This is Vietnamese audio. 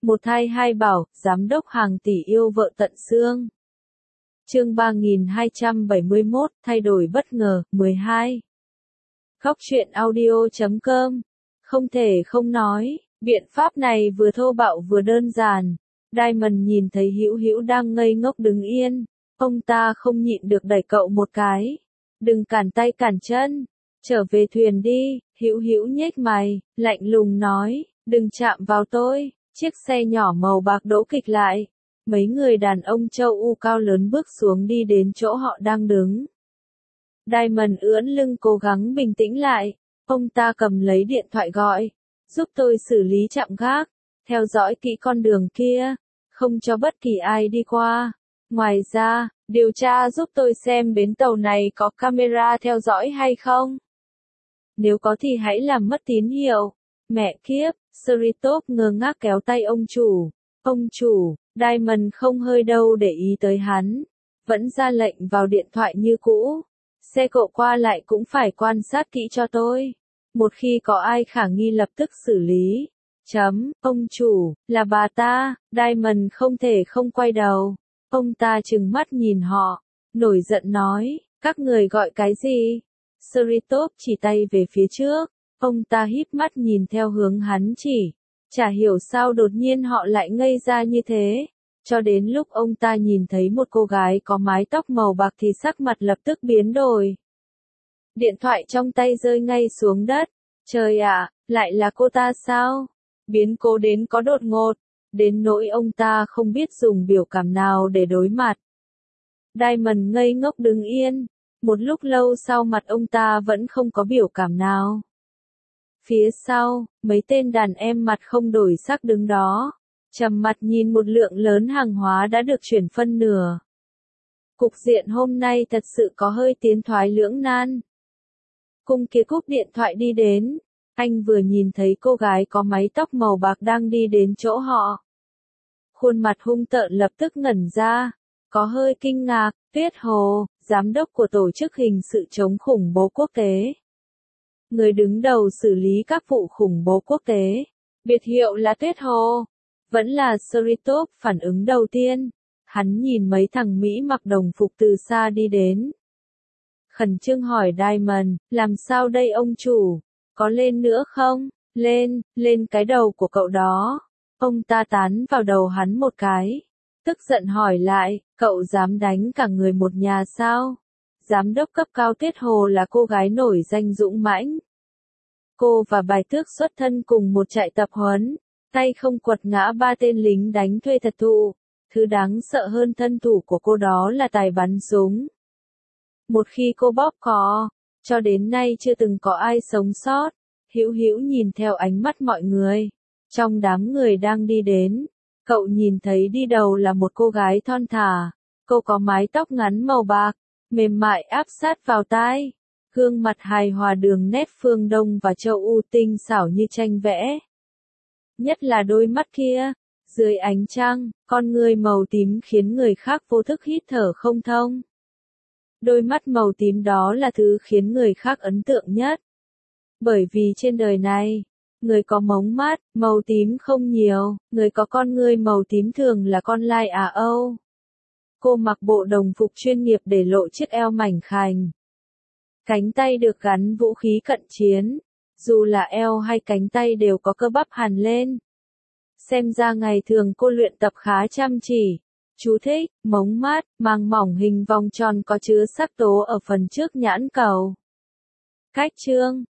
Một thai hai bảo, giám đốc hàng tỷ yêu vợ tận xương. Chương 3271, thay đổi bất ngờ, 12. Khóc chuyện audio.com. Không thể không nói, biện pháp này vừa thô bạo vừa đơn giản. Diamond nhìn thấy Hữu Hữu đang ngây ngốc đứng yên, ông ta không nhịn được đẩy cậu một cái. Đừng cản tay cản chân, trở về thuyền đi. Hữu Hữu nhếch mày, lạnh lùng nói, đừng chạm vào tôi. Chiếc xe nhỏ màu bạc đỗ kịch lại. Mấy người đàn ông châu U cao lớn bước xuống đi đến chỗ họ đang đứng. Diamond ưỡn lưng cố gắng bình tĩnh lại. Ông ta cầm lấy điện thoại gọi. Giúp tôi xử lý trạm gác. Theo dõi kỹ con đường kia. Không cho bất kỳ ai đi qua. Ngoài ra, điều tra giúp tôi xem bến tàu này có camera theo dõi hay không. Nếu có thì hãy làm mất tín hiệu. Mẹ kiếp, Seritop ngơ ngác kéo tay ông chủ. Ông chủ, Diamond không hơi đâu để ý tới hắn. Vẫn ra lệnh vào điện thoại như cũ. Xe cộ qua lại cũng phải quan sát kỹ cho tôi. Một khi có ai khả nghi lập tức xử lý. Ông chủ, là bà ta. Diamond không thể không quay đầu. Ông ta trừng mắt nhìn họ. Nổi giận nói, các người gọi cái gì? Seritop chỉ tay về phía trước. Ông ta híp mắt nhìn theo hướng hắn chỉ. Chả hiểu sao đột nhiên họ lại ngây ra như thế. Cho đến lúc ông ta nhìn thấy một cô gái có mái tóc màu bạc thì sắc mặt lập tức biến đổi. Điện thoại trong tay rơi ngay xuống đất. Trời ạ, lại là cô ta sao? Biến cố đến có đột ngột. Đến nỗi ông ta không biết dùng biểu cảm nào để đối mặt. Diamond ngây ngốc đứng yên. Một lúc lâu sau mặt ông ta vẫn không có biểu cảm nào. Phía sau, mấy tên đàn em mặt không đổi sắc đứng đó, trầm mặt nhìn một lượng lớn hàng hóa đã được chuyển phân nửa. Cục diện hôm nay thật sự có hơi tiến thoái lưỡng nan. Cung Kia cúp điện thoại đi đến, anh vừa nhìn thấy cô gái có mái tóc màu bạc đang đi đến chỗ họ. Khuôn mặt hung tợn lập tức ngẩn ra, có hơi kinh ngạc. Tuyết Hồ, giám đốc của tổ chức hình sự chống khủng bố quốc tế. Người đứng đầu xử lý các vụ khủng bố quốc tế. Biệt hiệu là Tuyết Hồ. Vẫn là Seritop phản ứng đầu tiên. Hắn nhìn mấy thằng Mỹ mặc đồng phục từ xa đi đến. Khẩn trương hỏi Diamond, làm sao đây ông chủ? Có lên nữa không? Lên cái đầu của cậu đó. Ông ta tán vào đầu hắn một cái. Tức giận hỏi lại, cậu dám đánh cả người một nhà sao? Giám đốc cấp cao Tuyết Hồ là cô gái nổi danh dũng mãnh. Cô và Bài Tước xuất thân cùng một trại tập huấn, tay không quật ngã 3 tên lính đánh thuê thật thụ. Thứ đáng sợ hơn thân thủ của cô đó là tài bắn súng. Một khi cô bóp cò, cho đến nay chưa từng có ai sống sót. Hữu Hữu nhìn theo ánh mắt mọi người. Trong đám người đang đi đến, cậu nhìn thấy đi đầu là một cô gái thon thả. Cô có mái tóc ngắn màu bạc, mềm mại áp sát vào tai. Gương mặt hài hòa đường nét phương Đông và châu U tinh xảo như tranh vẽ. Nhất là đôi mắt kia, dưới ánh trăng, con người màu tím khiến người khác vô thức hít thở không thông. Đôi mắt màu tím đó là thứ khiến người khác ấn tượng nhất. Bởi vì trên đời này, người có mống mắt màu tím không nhiều, người có con ngươi màu tím thường là con lai Á Âu. Cô mặc bộ đồng phục chuyên nghiệp để lộ chiếc eo mảnh khảnh. Cánh tay được gắn vũ khí cận chiến, dù là eo hay cánh tay đều có cơ bắp hằn lên. Xem ra ngày thường cô luyện tập khá chăm chỉ. Chú thích, mống mắt, màng mỏng hình vòng tròn có chứa sắc tố ở phần trước nhãn cầu. Cách chương